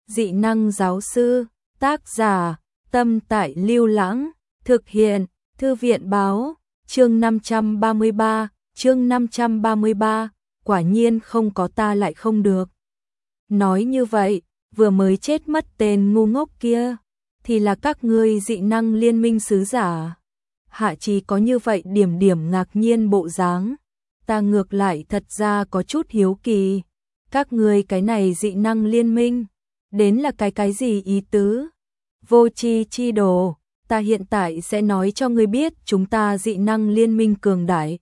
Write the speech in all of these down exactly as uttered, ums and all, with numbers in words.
Dị năng giáo sư, tác giả, Tâm Tại Lưu Lãng, thực hiện, Thư viện báo, chương năm trăm ba mươi ba, chương năm trăm ba mươi ba, quả nhiên không có ta lại không được. Nói như vậy, vừa mới chết mất tên ngu ngốc kia, thì là các ngươi dị năng liên minh sứ giả. Hạ Chí có như vậy điểm điểm ngạc nhiên bộ dáng, ta ngược lại thật ra có chút hiếu kỳ. Các ngươi cái này dị năng liên minh, đến là cái cái gì ý tứ? Vô tri chi đồ, ta hiện tại sẽ nói cho ngươi biết chúng ta dị năng liên minh cường đại.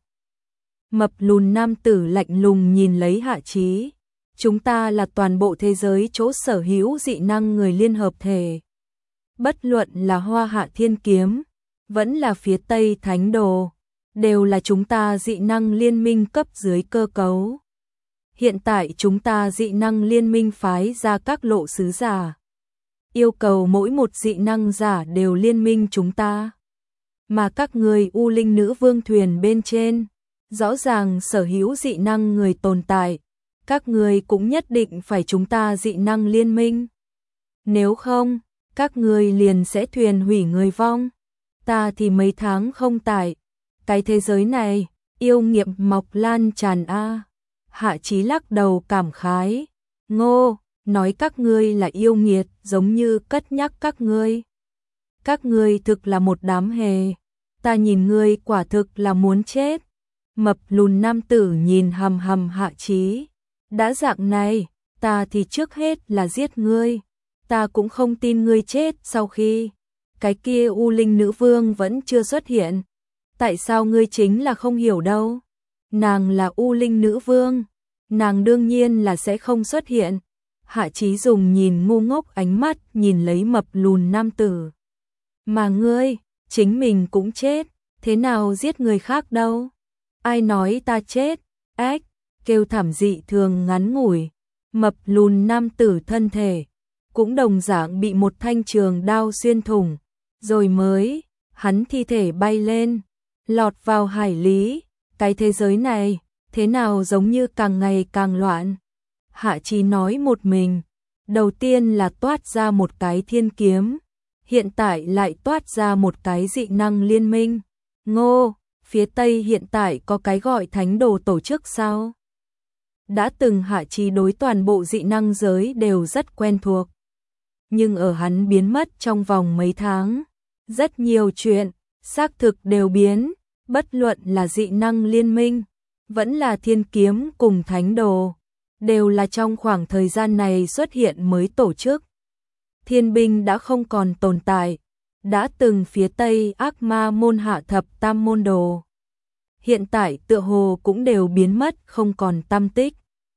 Mập lùn nam tử lạnh lùng nhìn lấy Hạ Chí. Chúng ta là toàn bộ thế giới chỗ sở hữu dị năng người liên hợp thể. Bất luận là Hoa Hạ Thiên Kiếm, vẫn là phía Tây Thánh Đồ, đều là chúng ta dị năng liên minh cấp dưới cơ cấu. Hiện tại chúng ta dị năng liên minh phái ra các lộ sứ giả, yêu cầu mỗi một dị năng giả đều liên minh chúng ta. Mà các người U Linh Nữ Vương thuyền bên trên, rõ ràng sở hữu dị năng người tồn tại, các người cũng nhất định phải chúng ta dị năng liên minh. Nếu không, các người liền sẽ thuyền hủy người vong. Ta thì mấy tháng không tại cái thế giới này, yêu nghiệp mọc lan tràn a. Hạ Chí lắc đầu cảm khái, ngô, nói các ngươi là yêu nghiệt giống như cất nhắc các ngươi. Các ngươi thực là một đám hề, ta nhìn ngươi quả thực là muốn chết. Mập lùn nam tử nhìn hầm hầm Hạ Chí, đã dạng này, ta thì trước hết là giết ngươi, ta cũng không tin ngươi chết sau khi cái kia U Linh Nữ Vương vẫn chưa xuất hiện. Tại sao ngươi chính là không hiểu đâu? Nàng là U Linh Nữ Vương, nàng đương nhiên là sẽ không xuất hiện. Hạ Chí dùng nhìn ngu ngốc ánh mắt nhìn lấy mập lùn nam tử. Mà ngươi, chính mình cũng chết, thế nào giết người khác đâu? Ai nói ta chết? Ếch, kêu thảm dị thường ngắn ngủi. Mập lùn nam tử thân thể cũng đồng dạng bị một thanh trường đao xuyên thủng, rồi mới hắn thi thể bay lên, lọt vào hải lý. Cái thế giới này, thế nào giống như càng ngày càng loạn. Hạ Chí nói một mình, đầu tiên là toát ra một cái thiên kiếm, hiện tại lại toát ra một cái dị năng liên minh. Ngô, phía Tây hiện tại có cái gọi Thánh Đồ tổ chức sao? Đã từng Hạ Chí đối toàn bộ dị năng giới đều rất quen thuộc. Nhưng ở hắn biến mất trong vòng mấy tháng, rất nhiều chuyện, xác thực đều biến, bất luận là dị năng liên minh, vẫn là thiên kiếm cùng Thánh Đồ, đều là trong khoảng thời gian này xuất hiện mới tổ chức. Thiên binh đã không còn tồn tại, đã từng phía Tây ác ma môn hạ thập tam môn đồ, hiện tại tựa hồ cũng đều biến mất không còn tăm tích.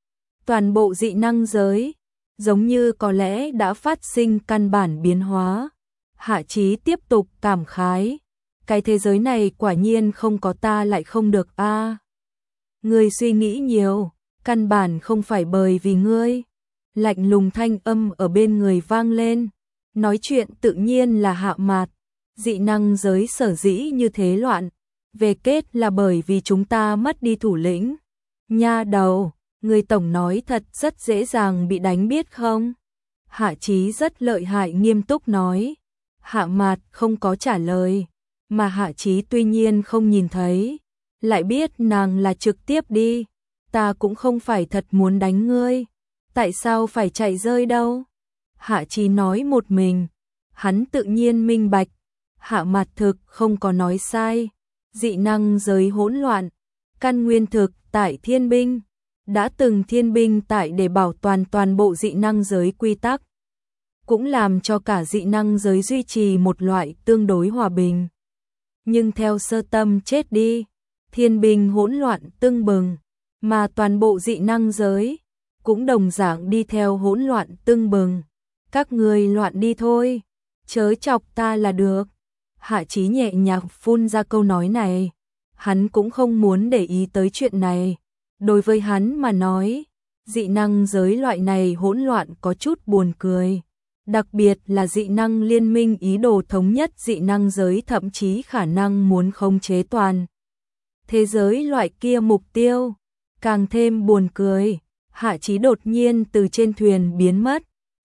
Toàn bộ dị năng giới, giống như có lẽ đã phát sinh căn bản biến hóa. Hạ Chí tiếp tục cảm khái, cái thế giới này quả nhiên không có ta lại không được a. À, ngươi suy nghĩ nhiều, căn bản không phải bởi vì ngươi. Lạnh lùng thanh âm ở bên người vang lên, nói chuyện tự nhiên là Hạ Mạt. Dị năng giới sở dĩ như thế loạn, về kết là bởi vì chúng ta mất đi thủ lĩnh. Nha đầu, người tổng nói thật rất dễ dàng bị đánh biết không? Hạ Chí rất lợi hại nghiêm túc nói. Hạ Mạt không có trả lời, mà Hạ Chí tuy nhiên không nhìn thấy, lại biết nàng là trực tiếp đi. Ta cũng không phải thật muốn đánh ngươi, tại sao phải chạy rơi đâu? Hạ Chí nói một mình, hắn tự nhiên minh bạch, Hạ Mạt thực không có nói sai. Dị năng giới hỗn loạn, căn nguyên thực tại thiên binh, đã từng thiên binh tại để bảo toàn toàn bộ dị năng giới quy tắc, cũng làm cho cả dị năng giới duy trì một loại tương đối hòa bình. Nhưng theo Sơ Tâm chết đi, thiên binh hỗn loạn tưng bừng, mà toàn bộ dị năng giới cũng đồng dạng đi theo hỗn loạn tưng bừng. Các người loạn đi thôi, chớ chọc ta là được. Hạ Chí nhẹ nhàng phun ra câu nói này, hắn cũng không muốn để ý tới chuyện này. Đối với hắn mà nói, dị năng giới loại này hỗn loạn có chút buồn cười. Đặc biệt là dị năng liên minh ý đồ thống nhất dị năng giới, thậm chí khả năng muốn khống chế toàn thế giới loại kia mục tiêu, càng thêm buồn cười. Hạ Chí đột nhiên từ trên thuyền biến mất,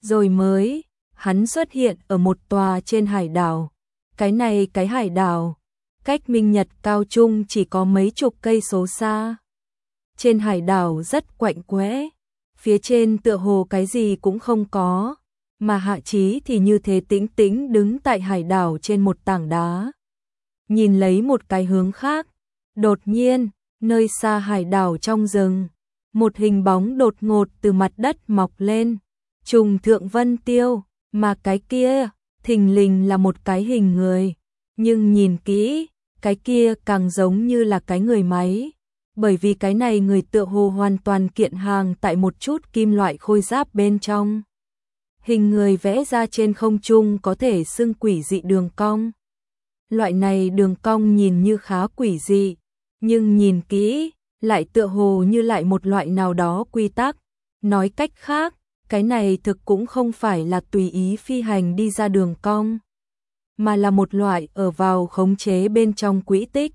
rồi mới, hắn xuất hiện ở một tòa trên hải đảo. Cái này cái hải đảo, cách Minh Nhật Cao Trung chỉ có mấy chục cây số xa. Trên hải đảo rất quạnh quẽ, phía trên tựa hồ cái gì cũng không có, mà Hạ Chí thì như thế tĩnh tĩnh đứng tại hải đảo trên một tảng đá. Nhìn lấy một cái hướng khác, đột nhiên, nơi xa hải đảo trong rừng, một hình bóng đột ngột từ mặt đất mọc lên, trùng thượng vân tiêu, mà cái kia, thình lình là một cái hình người, nhưng nhìn kỹ, cái kia càng giống như là cái người máy, bởi vì cái này người tựa hồ hoàn toàn kiện hàng tại một chút kim loại khôi giáp bên trong. Hình người vẽ ra trên không trung có thể xưng quỷ dị đường cong. Loại này đường cong nhìn như khá quỷ dị, nhưng nhìn kỹ, lại tựa hồ như lại một loại nào đó quy tắc. Nói cách khác, cái này thực cũng không phải là tùy ý phi hành đi ra đường cong, mà là một loại ở vào khống chế bên trong quỹ tích.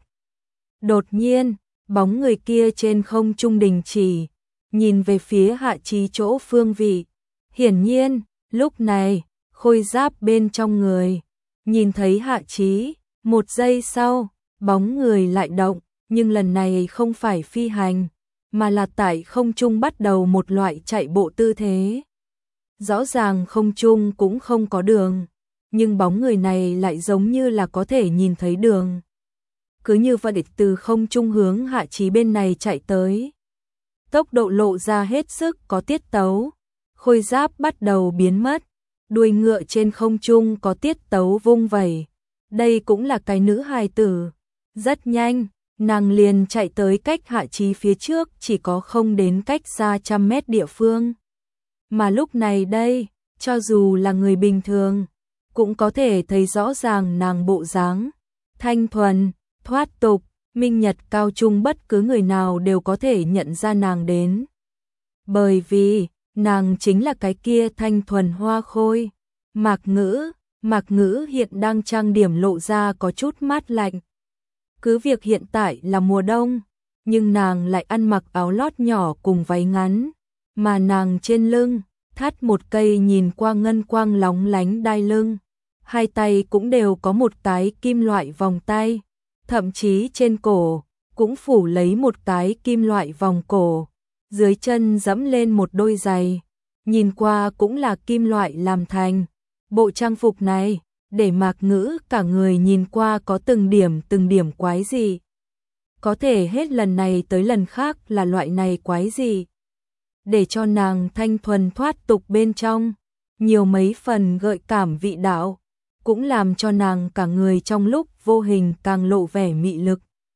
Đột nhiên, bóng người kia trên không trung đình chỉ, nhìn về phía Hạ Chí chỗ phương vị. Hiển nhiên, lúc này, khôi giáp bên trong người, nhìn thấy Hạ Chí, một giây sau, bóng người lại động, nhưng lần này không phải phi hành, mà là tại không trung bắt đầu một loại chạy bộ tư thế. Rõ ràng không trung cũng không có đường, nhưng bóng người này lại giống như là có thể nhìn thấy đường. Cứ như vậy từ không trung hướng Hạ Chí bên này chạy tới. Tốc độ lộ ra hết sức có tiết tấu, khôi giáp bắt đầu biến mất, đuôi ngựa trên không trung có tiết tấu vung vẩy. Đây cũng là cái nữ hài tử. Rất nhanh, nàng liền chạy tới cách Hạ Chí phía trước chỉ có không đến cách xa trăm mét địa phương. Mà lúc này đây, cho dù là người bình thường, cũng có thể thấy rõ ràng nàng bộ dáng thanh thuần, thoát tục, Minh Nhật Cao Trung bất cứ người nào đều có thể nhận ra nàng đến. Bởi vì, nàng chính là cái kia thanh thuần hoa khôi. Mạc Ngữ, Mạc Ngữ hiện đang trang điểm lộ ra có chút mát lạnh. Cứ việc hiện tại là mùa đông, nhưng nàng lại ăn mặc áo lót nhỏ cùng váy ngắn, mà nàng trên lưng thắt một cây nhìn qua ngân quang lóng lánh đai lưng, hai tay cũng đều có một cái kim loại vòng tay, thậm chí trên cổ cũng phủ lấy một cái kim loại vòng cổ, dưới chân dẫm lên một đôi giày, nhìn qua cũng là kim loại làm thành. Bộ trang phục này, để Mạc Ngữ cả người nhìn qua có từng điểm từng điểm quái dị. Có thể hết lần này tới lần khác là loại này quái dị. Để cho nàng thanh thuần thoát tục bên trong, nhiều mấy phần gợi cảm vị đạo, cũng làm cho nàng cả người trong lúc vô hình càng lộ vẻ mị lực.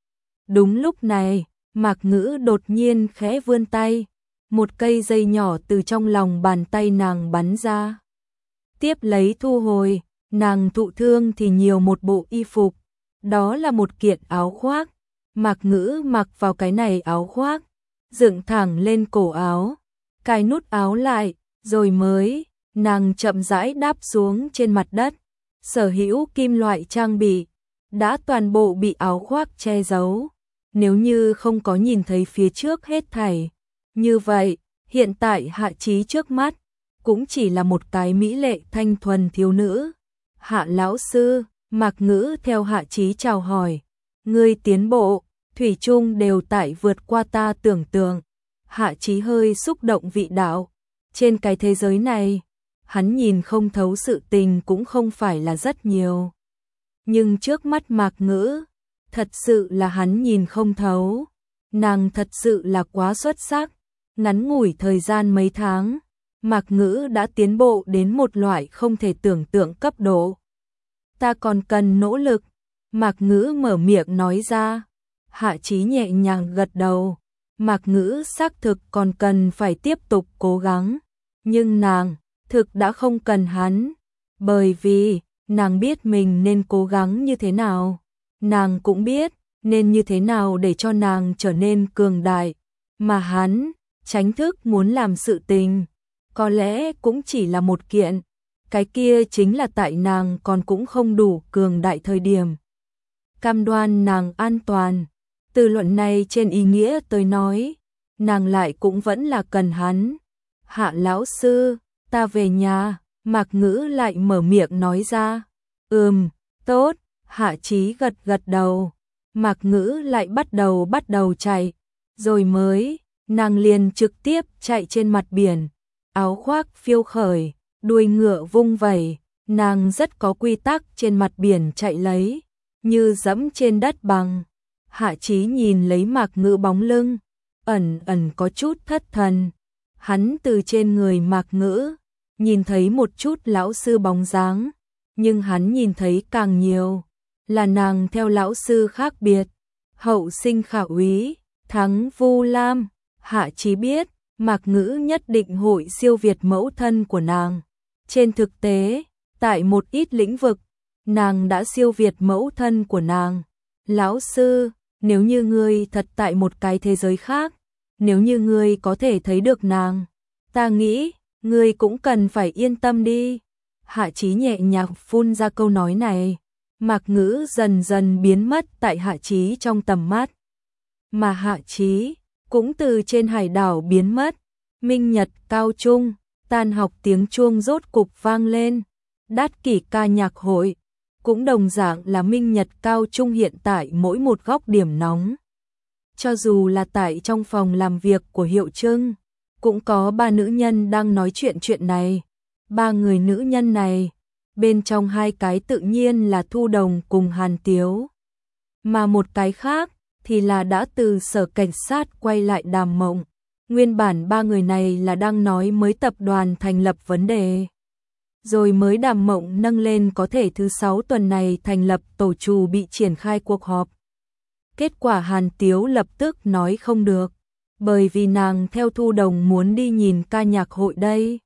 Đúng lúc này, Mạc Ngữ đột nhiên khẽ vươn tay, một cây dây nhỏ từ trong lòng bàn tay nàng bắn ra. Tiếp lấy thu hồi, nàng thụ thương thì nhiều một bộ y phục, đó là một kiện áo khoác. Mạc Ngữ mặc vào cái này áo khoác, dựng thẳng lên cổ áo, cài nút áo lại, rồi mới, nàng chậm rãi đáp xuống trên mặt đất. Sở hữu kim loại trang bị, đã toàn bộ bị áo khoác che giấu. Nếu như không có nhìn thấy phía trước hết thảy, như vậy, hiện tại Hạ Chí trước mắt, cũng chỉ là một cái mỹ lệ thanh thuần thiếu nữ. Hạ lão sư, Mạc Ngữ theo Hạ Chí chào hỏi, ngươi tiến bộ, thủy chung đều tại vượt qua ta tưởng tượng. Hạ Chí hơi xúc động vị đạo, trên cái thế giới này, hắn nhìn không thấu sự tình cũng không phải là rất nhiều. Nhưng trước mắt Mạc Ngữ, thật sự là hắn nhìn không thấu, nàng thật sự là quá xuất sắc, ngắn ngủi thời gian mấy tháng. Mạc Ngữ đã tiến bộ đến một loại không thể tưởng tượng cấp độ. Ta còn cần nỗ lực, Mạc Ngữ mở miệng nói ra. Hạ Chí nhẹ nhàng gật đầu, Mạc Ngữ xác thực còn cần phải tiếp tục cố gắng, nhưng nàng thực đã không cần hắn, bởi vì nàng biết mình nên cố gắng như thế nào, nàng cũng biết nên như thế nào để cho nàng trở nên cường đại, mà hắn tránh thức muốn làm sự tình. Có lẽ cũng chỉ là một kiện, cái kia chính là tại nàng còn cũng không đủ cường đại thời điểm. Cam đoan nàng an toàn, từ luận này trên ý nghĩa tôi nói, nàng lại cũng vẫn là cần hắn. Hạ lão sư, ta ta về nhà, Mạc Ngữ lại mở miệng nói ra. Ừm, tốt, Hạ Chí gật gật đầu. Mạc Ngữ lại bắt đầu bắt đầu chạy, rồi mới, nàng liền trực tiếp chạy trên mặt biển, áo khoác phiêu khởi, đuôi ngựa vung vẩy, nàng rất có quy tắc trên mặt biển chạy lấy, như dẫm trên đất bằng. Hạ Chí nhìn lấy Mạc Ngữ bóng lưng, ẩn ẩn có chút thất thần. Hắn từ trên người Mạc Ngữ nhìn thấy một chút lão sư bóng dáng, nhưng hắn nhìn thấy càng nhiều là nàng theo lão sư khác biệt. Hậu sinh khả úy, thắng Vu Lam. Hạ Chí biết Mạc Ngữ nhất định hội siêu việt mẫu thân của nàng. Trên thực tế, tại một ít lĩnh vực, nàng đã siêu việt mẫu thân của nàng. Lão sư, nếu như ngươi thật tại một cái thế giới khác, nếu như ngươi có thể thấy được nàng, ta nghĩ, ngươi cũng cần phải yên tâm đi. Hạ Chí nhẹ nhàng phun ra câu nói này. Mạc Ngữ dần dần biến mất tại Hạ Chí trong tầm mắt. Mà Hạ Chí cũng từ trên hải đảo biến mất. Minh nhật cao trung, tan học tiếng chuông rốt cục vang lên. Đát kỷ ca nhạc hội, cũng đồng dạng là Minh nhật cao trung hiện tại mỗi một góc điểm nóng. Cho dù là tại trong phòng làm việc của Hiệu Trưng, cũng có ba nữ nhân đang nói chuyện chuyện này. Ba người nữ nhân này, bên trong hai cái tự nhiên là Thu Đồng cùng Hàn Tiếu. Mà một cái khác thì là đã từ sở cảnh sát quay lại Đàm Mộng. Nguyên bản ba người này là đang nói mới tập đoàn thành lập vấn đề. Rồi mới Đàm Mộng nâng lên có thể thứ sáu tuần này thành lập tổ trù bị triển khai cuộc họp. Kết quả Hàn Tiếu lập tức nói không được, bởi vì nàng theo Thu Đồng muốn đi nhìn ca nhạc hội đây.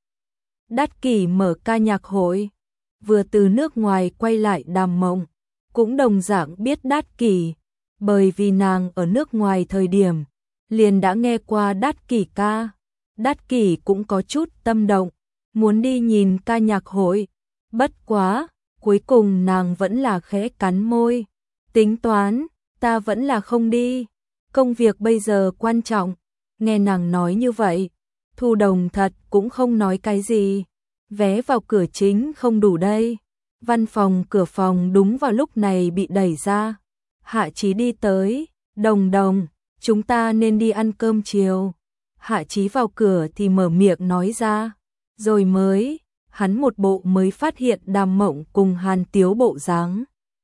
Đát kỷ mở ca nhạc hội, vừa từ nước ngoài quay lại Đàm Mộng, cũng đồng dạng biết Đát kỷ, bởi vì nàng ở nước ngoài thời điểm, liền đã nghe qua Đát kỷ ca. Đát kỷ cũng có chút tâm động, muốn đi nhìn ca nhạc hội, bất quá, cuối cùng nàng vẫn là khẽ cắn môi, tính toán, ta vẫn là không đi, công việc bây giờ quan trọng. Nghe nàng nói như vậy, Thu Đồng thật cũng không nói cái gì, vé vào cửa chính không đủ đây. Văn phòng cửa phòng đúng vào lúc này bị đẩy ra. Hạ Chí đi tới, Đồng Đồng, chúng ta nên đi ăn cơm chiều. Hạ Chí vào cửa thì mở miệng nói ra, rồi mới, hắn một bộ mới phát hiện Đàm Mộng cùng Hàn Tiếu bộ dáng.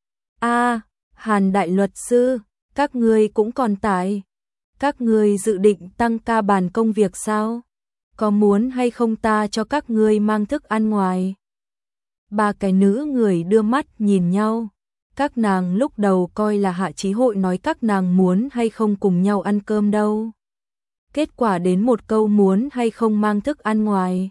A, Hàn đại luật sư, các ngươi cũng còn tại. Các ngươi dự định tăng ca bàn công việc sao? Có muốn hay không ta cho các ngươi mang thức ăn ngoài? Ba cái nữ người đưa mắt nhìn nhau. Các nàng lúc đầu coi là Hạ Chí hội nói các nàng muốn hay không cùng nhau ăn cơm đâu. Kết quả đến một câu muốn hay không mang thức ăn ngoài.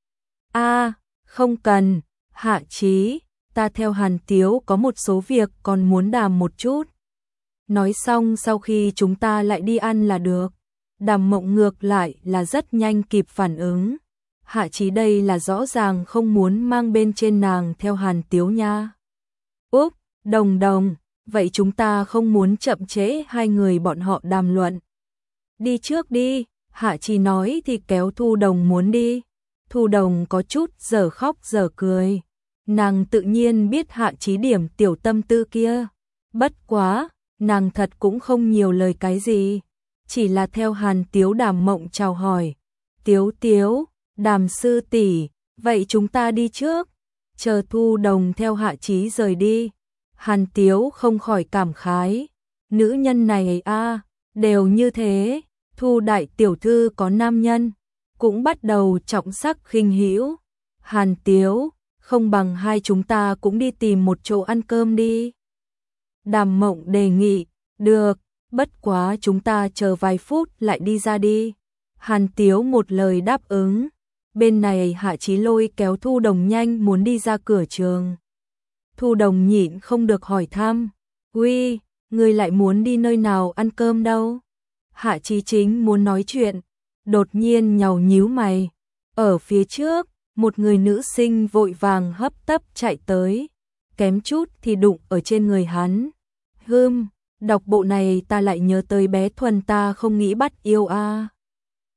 A, à, không cần, Hạ Chí, ta theo Hàn Tiếu có một số việc còn muốn đàm một chút. Nói xong sau khi chúng ta lại đi ăn là được. Đàm Mộng ngược lại là rất nhanh kịp phản ứng. Hạ Chí đây là rõ ràng không muốn mang bên trên nàng theo Hàn Tiếu nha. Úp, Đồng Đồng, vậy chúng ta không muốn chậm trễ hai người bọn họ đàm luận. Đi trước đi, Hạ Chí nói thì kéo Thu Đồng muốn đi. Thu Đồng có chút giờ khóc giờ cười. Nàng tự nhiên biết Hạ Chí điểm tiểu tâm tư kia. Bất quá, nàng thật cũng không nhiều lời cái gì. Chỉ là theo Hàn Tiếu Đàm Mộng chào hỏi. Tiếu Tiếu, Đàm sư tỷ, vậy chúng ta đi trước. Chờ Thu Đồng theo Hạ Chí rời đi. Hàn Tiếu không khỏi cảm khái. Nữ nhân này a, đều như thế. Thu đại tiểu thư có nam nhân, cũng bắt đầu trọng sắc khinh hữu. Hàn Tiếu, không bằng hai chúng ta cũng đi tìm một chỗ ăn cơm đi. Đàm Mộng đề nghị, được, bất quá chúng ta chờ vài phút lại đi ra đi. Hàn Tiếu một lời đáp ứng. Bên này Hạ Chí lôi kéo Thu Đồng nhanh muốn đi ra cửa trường. Thu Đồng nhịn không được hỏi thăm, uy, ngươi lại muốn đi nơi nào ăn cơm đâu? Hạ Chí chính muốn nói chuyện, đột nhiên nhàu nhíu mày. Ở phía trước, một người nữ sinh vội vàng hấp tấp chạy tới, kém chút thì đụng ở trên người hắn. Hừm, đọc bộ này ta lại nhớ tới bé Thuần ta không nghĩ bắt yêu a. À.